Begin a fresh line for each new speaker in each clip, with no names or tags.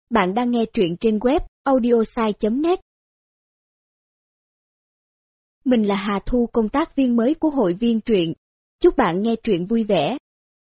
Bạn đang nghe truyện trên web audiosai.net. Mình là Hà Thu, công tác viên mới của hội viên truyện. Chúc bạn nghe truyện vui vẻ.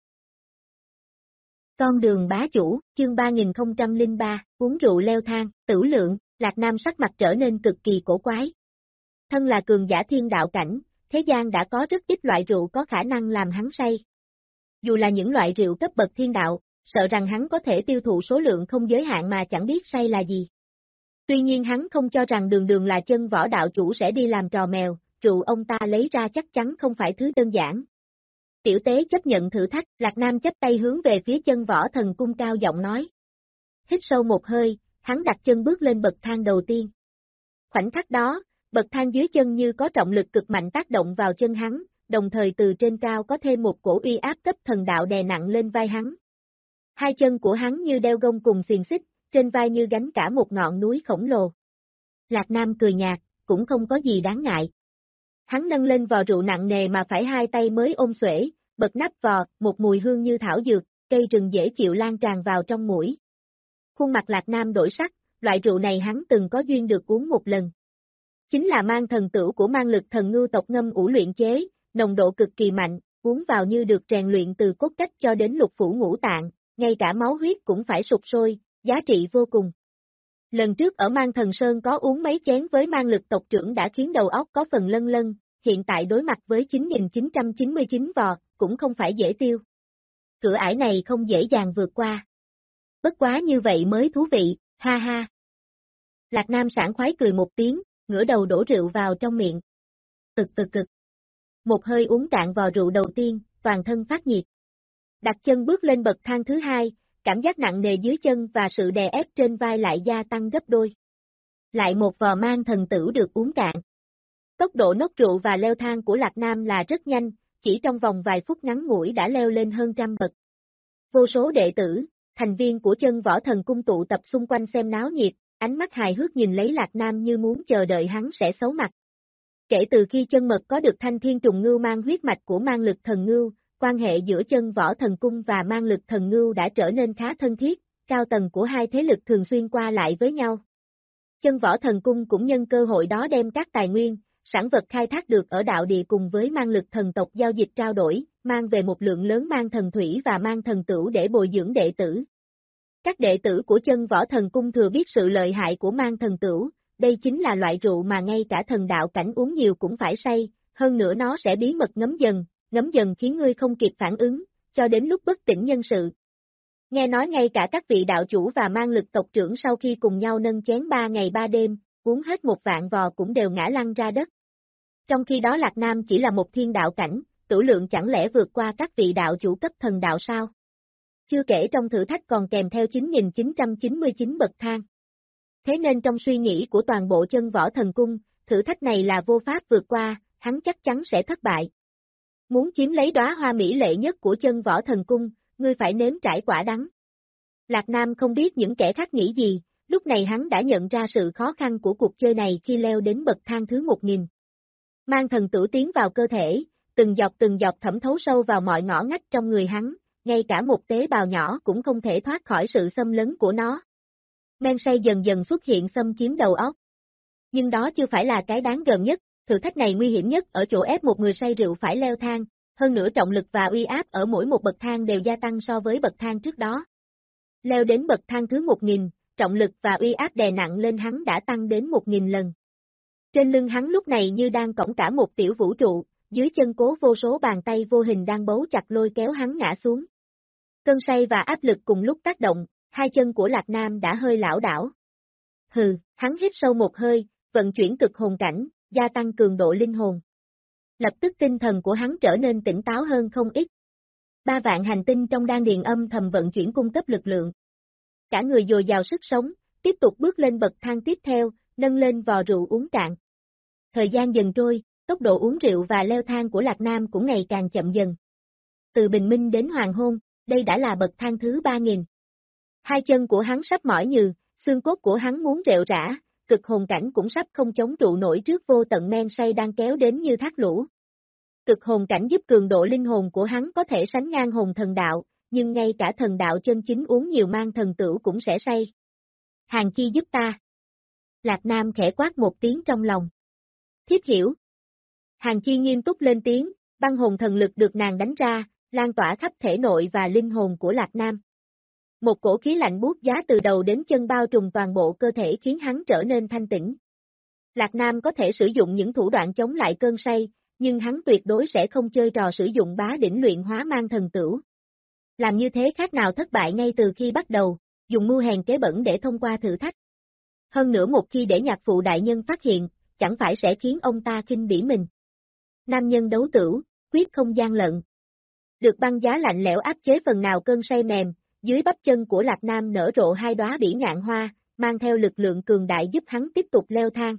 Con đường bá chủ, chương 3003, uống rượu leo thang, Tửu Lượng. Lạc Nam sắc mặt trở nên cực kỳ cổ quái. Thân là cường giả thiên đạo cảnh, thế gian đã có rất ít loại rượu có khả năng làm hắn say. Dù là những loại rượu cấp bậc thiên đạo, sợ rằng hắn có thể tiêu thụ số lượng không giới hạn mà chẳng biết say là gì. Tuy nhiên hắn không cho rằng Đường Đường là chân võ đạo chủ sẽ đi làm trò mèo, rượu ông ta lấy ra chắc chắn không phải thứ đơn giản. Tiểu tế chấp nhận thử thách, Lạc Nam chắp tay hướng về phía chân võ thần cung cao giọng nói. Hít sâu một hơi, hắn đặt chân bước lên bậc thang đầu tiên. Khoảnh khắc đó, bậc thang dưới chân như có trọng lực cực mạnh tác động vào chân hắn, đồng thời từ trên cao có thêm một cổ uy áp cấp thần đạo đè nặng lên vai hắn. Hai chân của hắn như đeo gông cùng xiềng xích, trên vai như gánh cả một ngọn núi khổng lồ. Lạc Nam cười nhạt, cũng không có gì đáng ngại. Hắn nâng lên vò rượu nặng nề mà phải hai tay mới ôm xuể, bật nắp vò, một mùi hương như thảo dược, cây rừng dễ chịu lan tràn vào trong mũi. Khuôn mặt Lạc Nam đổi sắc, loại rượu này hắn từng có duyên được uống một lần. Chính là mang thần tửu của mang lực thần ngưu tộc ngâm ủ luyện chế, nồng độ cực kỳ mạnh, uống vào như được rèn luyện từ cốt cách cho đến lục phủ ngũ tạng, ngay cả máu huyết cũng phải sục sôi, giá trị vô cùng. Lần trước ở Mang Thần Sơn có uống mấy chén với mang lực tộc trưởng đã khiến đầu óc có phần lân lân, hiện tại đối mặt với 9.999 vò, cũng không phải dễ tiêu. Cửa ải này không dễ dàng vượt qua. Bất quá như vậy mới thú vị, ha ha. Lạc Nam sảng khoái cười một tiếng, ngửa đầu đổ rượu vào trong miệng. Cực. Một hơi uống cạn vò rượu đầu tiên, toàn thân phát nhiệt. Đặt chân bước lên bậc thang thứ hai, cảm giác nặng nề dưới chân và sự đè ép trên vai lại gia tăng gấp đôi. Lại một vò mang thần tửu được uống cạn. Tốc độ nốc rượu và leo thang của Lạc Nam là rất nhanh, chỉ trong vòng vài phút ngắn ngủi đã leo lên hơn trăm bậc. Vô số đệ tử, thành viên của chân võ thần cung tụ tập xung quanh xem náo nhiệt, ánh mắt hài hước nhìn lấy Lạc Nam như muốn chờ đợi hắn sẽ xấu mặt. Kể từ khi chân mật có được thanh thiên trùng ngưu mang huyết mạch của mang lực thần ngưu, quan hệ giữa chân võ thần cung và mang lực thần ngưu đã trở nên khá thân thiết, cao tầng của hai thế lực thường xuyên qua lại với nhau. Chân võ thần cung cũng nhân cơ hội đó đem các tài nguyên, sản vật khai thác được ở đạo địa cùng với mang lực thần tộc giao dịch trao đổi, mang về một lượng lớn mang thần thủy và mang thần tửu để bồi dưỡng đệ tử. Các đệ tử của chân võ thần cung thừa biết sự lợi hại của mang thần tửu, đây chính là loại rượu mà ngay cả thần đạo cảnh uống nhiều cũng phải say, hơn nữa nó sẽ bí mật ngấm dần khiến ngươi không kịp phản ứng, cho đến lúc bất tỉnh nhân sự. Nghe nói ngay cả các vị đạo chủ và mang lực tộc trưởng sau khi cùng nhau nâng chén 3 ngày 3 đêm, uống hết một vạn vò cũng đều ngã lăn ra đất. Trong khi đó Lạc Nam chỉ là một thiên đạo cảnh, Tửu Lượng chẳng lẽ vượt qua các vị đạo chủ cấp thần đạo sao? Chưa kể trong thử thách còn kèm theo 9.999 bậc thang. Thế nên trong suy nghĩ của toàn bộ chân võ thần cung, thử thách này là vô pháp vượt qua, hắn chắc chắn sẽ thất bại. Muốn chiếm lấy đóa hoa mỹ lệ nhất của chân võ thần cung, ngươi phải nếm trải quả đắng. Lạc Nam không biết những kẻ khác nghĩ gì, lúc này hắn đã nhận ra sự khó khăn của cuộc chơi này khi leo đến bậc thang thứ 1000. Mang thần tửu tiến vào cơ thể, từng giọt thẩm thấu sâu vào mọi ngõ ngách trong người hắn, ngay cả một tế bào nhỏ cũng không thể thoát khỏi sự xâm lấn của nó. Men say dần dần xuất hiện xâm chiếm đầu óc. Nhưng đó chưa phải là cái đáng gờm nhất, thử thách này nguy hiểm nhất ở chỗ ép một người say rượu phải leo thang, hơn nữa trọng lực và uy áp ở mỗi một bậc thang đều gia tăng so với bậc thang trước đó. Leo đến bậc thang thứ 1000, trọng lực và uy áp đè nặng lên hắn đã tăng đến 1000 lần. Trên lưng hắn lúc này như đang cõng cả một tiểu vũ trụ, dưới chân cố vô số bàn tay vô hình đang bấu chặt lôi kéo hắn ngã xuống. Cơn say và áp lực cùng lúc tác động, hai chân của Lạc Nam đã hơi lảo đảo. Hừ, hắn hít sâu một hơi, vận chuyển cực hồn cảnh, gia tăng cường độ linh hồn. Lập tức tinh thần của hắn trở nên tỉnh táo hơn không ít. 3 vạn hành tinh trong đan điền âm thầm vận chuyển cung cấp lực lượng. Cả người dồi dào sức sống, tiếp tục bước lên bậc thang tiếp theo, nâng lên vò rượu uống cạn. Thời gian dần trôi, tốc độ uống rượu và leo thang của Lạc Nam cũng ngày càng chậm dần. Từ bình minh đến hoàng hôn, đây đã là bậc thang thứ 3000. Hai chân của hắn sắp mỏi nhừ, xương cốt của hắn muốn rệu rã, cực hồn cảnh cũng sắp không chống trụ nổi trước vô tận men say đang kéo đến như thác lũ. Cực hồn cảnh giúp cường độ linh hồn của hắn có thể sánh ngang hồn thần đạo, nhưng ngay cả thần đạo chân chính uống nhiều mang thần tửu cũng sẽ say. Hàng Chi giúp ta. Lạc Nam khẽ quát một tiếng trong lòng. Thiếp hiểu. Hàng Chi nghiêm túc lên tiếng, băng hồn thần lực được nàng đánh ra, lan tỏa khắp thể nội và linh hồn của Lạc Nam. Một cổ khí lạnh buốt giá từ đầu đến chân bao trùm toàn bộ cơ thể khiến hắn trở nên thanh tĩnh. Lạc Nam có thể sử dụng những thủ đoạn chống lại cơn say, nhưng hắn tuyệt đối sẽ không chơi trò sử dụng bá đỉnh luyện hóa mang thần tửu. Làm như thế khác nào thất bại ngay từ khi bắt đầu, dùng mưu hèn kế bẩn để thông qua thử thách. Hơn nữa một khi để nhạc phụ đại nhân phát hiện, chẳng phải sẽ khiến ông ta khinh bỉ mình. Nam nhân đấu tửu, quyết không gian lận. Được băng giá lạnh lẽo áp chế phần nào cơn say mềm, dưới bắp chân của Lạc Nam nở rộ hai đóa bỉ ngạn hoa, mang theo lực lượng cường đại giúp hắn tiếp tục leo thang.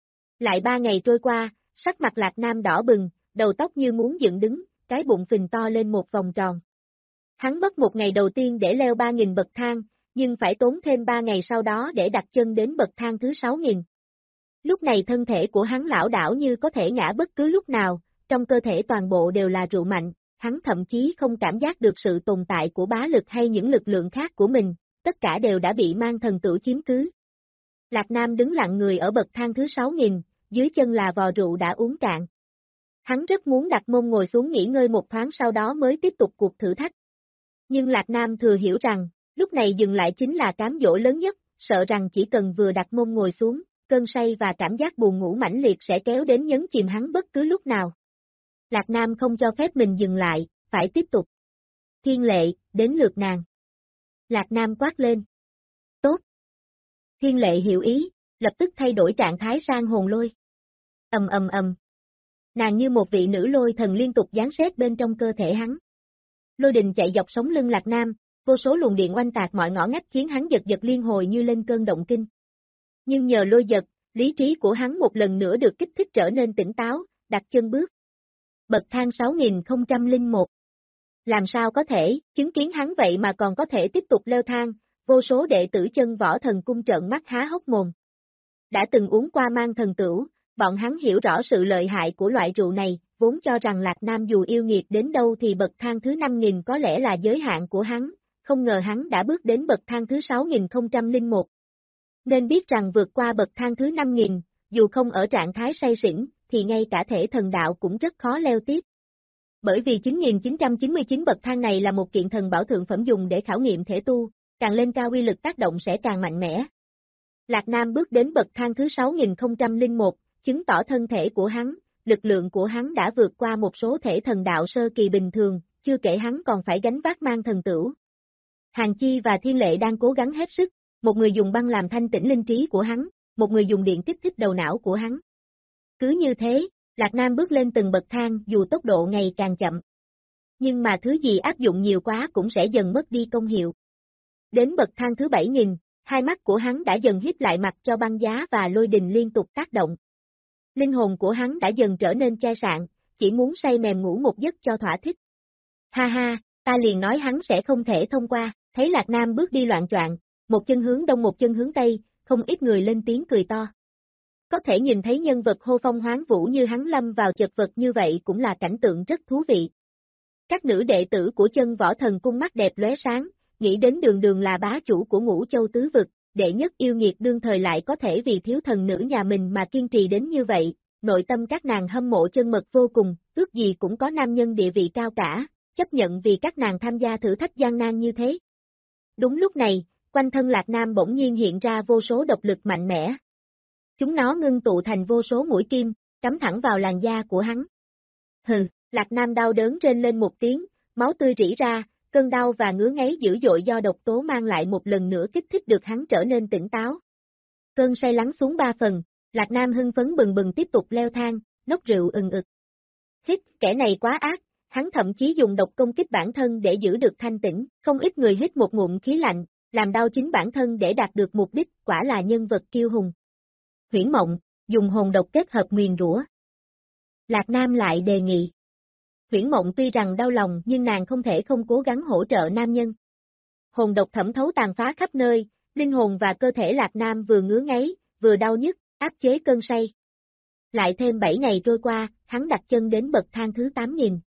Lại 3 ngày trôi qua, sắc mặt Lạc Nam đỏ bừng, đầu tóc như muốn dựng đứng, cái bụng phình to lên một vòng tròn. Hắn mất một ngày đầu tiên để leo 3.000 bậc thang, nhưng phải tốn thêm 3 ngày sau đó để đặt chân đến bậc thang thứ 6.000. Lúc này thân thể của hắn lảo đảo như có thể ngã bất cứ lúc nào, trong cơ thể toàn bộ đều là rượu mạnh, hắn thậm chí không cảm giác được sự tồn tại của bá lực hay những lực lượng khác của mình, tất cả đều đã bị mang thần tửu chiếm cứ. Lạc Nam đứng lặng người ở bậc thang thứ 6.000, dưới chân là vò rượu đã uống cạn. Hắn rất muốn đặt mông ngồi xuống nghỉ ngơi một thoáng sau đó mới tiếp tục cuộc thử thách. Nhưng Lạc Nam thừa hiểu rằng, lúc này dừng lại chính là cám dỗ lớn nhất, sợ rằng chỉ cần vừa đặt mông ngồi xuống, cơn say và cảm giác buồn ngủ mãnh liệt sẽ kéo đến nhấn chìm hắn bất cứ lúc nào. Lạc Nam không cho phép mình dừng lại, phải tiếp tục. Thiên Lệ, đến lượt nàng. Lạc Nam quát lên. Tốt. Thiên Lệ hiểu ý, lập tức thay đổi trạng thái sang hồn lôi. Ầm ầm ầm. Nàng như một vị nữ lôi thần liên tục giáng xét bên trong cơ thể hắn. Lôi đình chạy dọc sống lưng Lạc Nam, vô số luồng điện oanh tạc mọi ngõ ngách khiến hắn giật giật liên hồi như lên cơn động kinh. Nhưng nhờ lôi giật, lý trí của hắn một lần nữa được kích thích trở nên tỉnh táo, đặt chân bước. Bậc thang 6001. Làm sao có thể, chứng kiến hắn vậy mà còn có thể tiếp tục leo thang, vô số đệ tử chân võ thần cung trợn mắt há hốc mồm. Đã từng uống qua mang thần tửu, bọn hắn hiểu rõ sự lợi hại của loại rượu này, vốn cho rằng Lạc Nam dù yêu nghiệt đến đâu thì bậc thang thứ 5.000 có lẽ là giới hạn của hắn, không ngờ hắn đã bước đến bậc thang thứ 6001. Nên biết rằng vượt qua bậc thang thứ 5.000, dù không ở trạng thái say xỉn, thì ngay cả thể thần đạo cũng rất khó leo tiếp. Bởi vì 9.999 bậc thang này là một kiện thần bảo thượng phẩm dùng để khảo nghiệm thể tu, càng lên cao uy lực tác động sẽ càng mạnh mẽ. Lạc Nam bước đến bậc thang thứ 6001, chứng tỏ thân thể của hắn, lực lượng của hắn đã vượt qua một số thể thần đạo sơ kỳ bình thường, chưa kể hắn còn phải gánh vác mang thần tửu. Hàng Chi và Thiên Lệ đang cố gắng hết sức, một người dùng băng làm thanh tĩnh linh trí của hắn, một người dùng điện kích thích đầu não của hắn. Cứ như thế, Lạc Nam bước lên từng bậc thang dù tốc độ ngày càng chậm. Nhưng mà thứ gì áp dụng nhiều quá cũng sẽ dần mất đi công hiệu. Đến bậc thang thứ 7.000, hai mắt của hắn đã dần híp lại mặt cho băng giá và lôi đình liên tục tác động. Linh hồn của hắn đã dần trở nên chai sạn, chỉ muốn say mềm ngủ một giấc cho thỏa thích. Ha ha, ta liền nói hắn sẽ không thể thông qua, thấy Lạc Nam bước đi loạn choạng, một chân hướng đông một chân hướng tây, không ít người lên tiếng cười to. Có thể nhìn thấy nhân vật hô phong hoáng vũ như hắn lâm vào chật vật như vậy cũng là cảnh tượng rất thú vị. Các nữ đệ tử của chân võ thần cung mắt đẹp lóe sáng, nghĩ đến Đường Đường là bá chủ của Ngũ Châu tứ vực, đệ nhất yêu nghiệt đương thời lại có thể vì thiếu thần nữ nhà mình mà kiên trì đến như vậy, nội tâm các nàng hâm mộ chân mật vô cùng, ước gì cũng có nam nhân địa vị cao cả, chấp nhận vì các nàng tham gia thử thách gian nan như thế. Đúng lúc này, quanh thân Lạc Nam bỗng nhiên hiện ra vô số độc lực mạnh mẽ. Chúng nó ngưng tụ thành vô số mũi kim, cắm thẳng vào làn da của hắn. Hừ, Lạc Nam đau đớn rên lên một tiếng, máu tươi rỉ ra, cơn đau và ngứa ngáy dữ dội do độc tố mang lại một lần nữa kích thích được hắn trở nên tỉnh táo. Cơn say lắng xuống 3 phần, Lạc Nam hưng phấn bừng bừng tiếp tục leo thang, nốc rượu ừng ực. Hít, kẻ này quá ác, hắn thậm chí dùng độc công kích bản thân để giữ được thanh tĩnh, không ít người hít một ngụm khí lạnh, làm đau chính bản thân để đạt được mục đích, quả là nhân vật kiêu hùng. Huyễn Mộng, dùng hồn độc kết hợp nguyền rủa. Lạc Nam lại đề nghị. Huyễn Mộng tuy rằng đau lòng nhưng nàng không thể không cố gắng hỗ trợ nam nhân. Hồn độc thẩm thấu tàn phá khắp nơi, linh hồn và cơ thể Lạc Nam vừa ngứa ngáy, vừa đau nhức, áp chế cơn say. Lại thêm 7 ngày trôi qua, hắn đặt chân đến bậc thang thứ 8.000.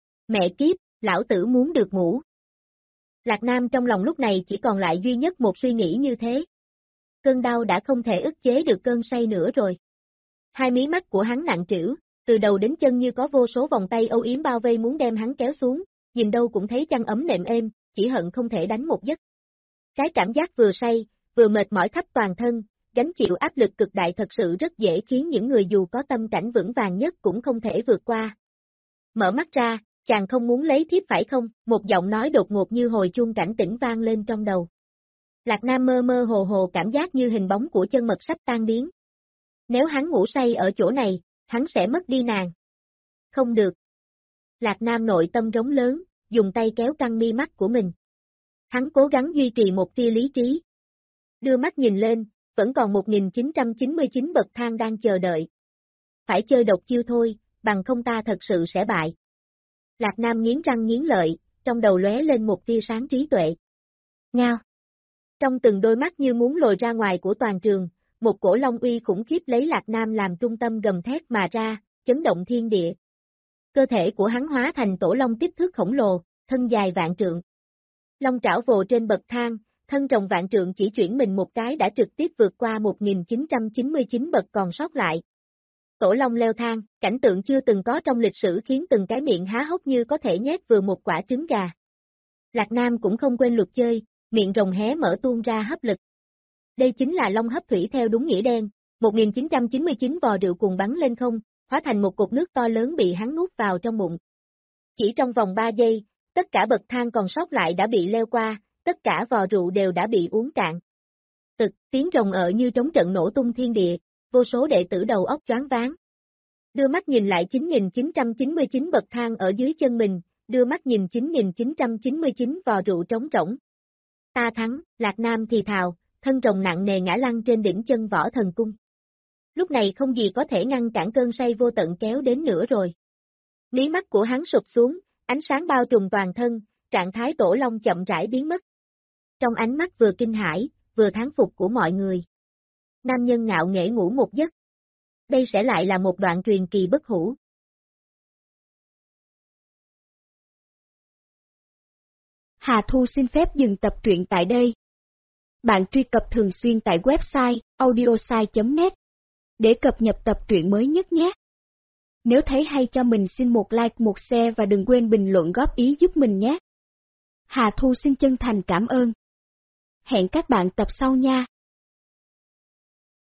Mẹ kiếp, lão tử muốn được ngủ. Lạc Nam trong lòng lúc này chỉ còn lại duy nhất một suy nghĩ như thế. Cơn đau đã không thể ức chế được cơn say nữa rồi. Hai mí mắt của hắn nặng trĩu, từ đầu đến chân như có vô số vòng tay âu yếm bao vây muốn đem hắn kéo xuống, nhìn đâu cũng thấy chăn ấm nệm êm, chỉ hận không thể đánh một giấc. Cái cảm giác vừa say, vừa mệt mỏi khắp toàn thân, gánh chịu áp lực cực đại thật sự rất dễ khiến những người dù có tâm cảnh vững vàng nhất cũng không thể vượt qua. Mở mắt ra, chàng không muốn lấy thiếp phải không? Một giọng nói đột ngột như hồi chuông cảnh tỉnh vang lên trong đầu. Lạc Nam mơ mơ hồ hồ cảm giác như hình bóng của chân mật sắp tan biến. Nếu hắn ngủ say ở chỗ này, hắn sẽ mất đi nàng. Không được. Lạc Nam nội tâm rống lớn, dùng tay kéo căng mi mắt của mình. Hắn cố gắng duy trì một tia lý trí. Đưa mắt nhìn lên, vẫn còn 1999 bậc thang đang chờ đợi. Phải chơi độc chiêu thôi, bằng không ta thật sự sẽ bại. Lạc Nam nghiến răng nghiến lợi, trong đầu lóe lên một tia sáng trí tuệ. Ngao. Trong từng đôi mắt như muốn lồi ra ngoài của toàn trường, một cổ long uy khủng khiếp lấy Lạc Nam làm trung tâm gầm thét mà ra, chấn động thiên địa. Cơ thể của hắn hóa thành tổ long kích thước khổng lồ, thân dài vạn trượng. Long trảo vồ trên bậc thang, thân rồng vạn trượng chỉ chuyển mình một cái đã trực tiếp vượt qua 1999 bậc còn sót lại. Tổ long leo thang, cảnh tượng chưa từng có trong lịch sử khiến từng cái miệng há hốc như có thể nhét vừa một quả trứng gà. Lạc Nam cũng không quên luật chơi, miệng rồng hé mở tuôn ra hấp lực. Đây chính là long hấp thủy theo đúng nghĩa đen, 1999 vò rượu cùng bắn lên không, hóa thành một cột nước to lớn bị hắn nuốt vào trong bụng. Chỉ trong vòng 3 giây, tất cả bậc thang còn sót lại đã bị leo qua, tất cả vò rượu đều đã bị uống cạn. Tiếng rồng ợ như trống trận nổ tung thiên địa, vô số đệ tử đầu óc choáng váng. Đưa mắt nhìn lại 9999 bậc thang ở dưới chân mình, đưa mắt nhìn 9999 vò rượu trống rỗng. Ta thắng, Lạc Nam thì thào, thân rồng nặng nề ngã lăn trên đỉnh chân Võ Thần Cung. Lúc này không gì có thể ngăn cản cơn say vô tận kéo đến nữa rồi. Mí mắt của hắn sụp xuống, ánh sáng bao trùm toàn thân, trạng thái tổ long chậm rãi biến mất. Trong ánh mắt vừa kinh hãi, vừa thán phục của mọi người. Nam nhân ngạo nghễ ngủ một giấc. Đây sẽ lại là một đoạn truyền kỳ bất hủ.
Hà Thu xin phép dừng tập truyện tại đây. Bạn truy cập thường xuyên tại website audiosai.net để cập nhật tập truyện mới nhất nhé. Nếu thấy hay cho mình xin một like, một share và đừng quên bình luận góp ý giúp mình nhé. Hà Thu xin chân thành cảm ơn. Hẹn các bạn tập sau nha.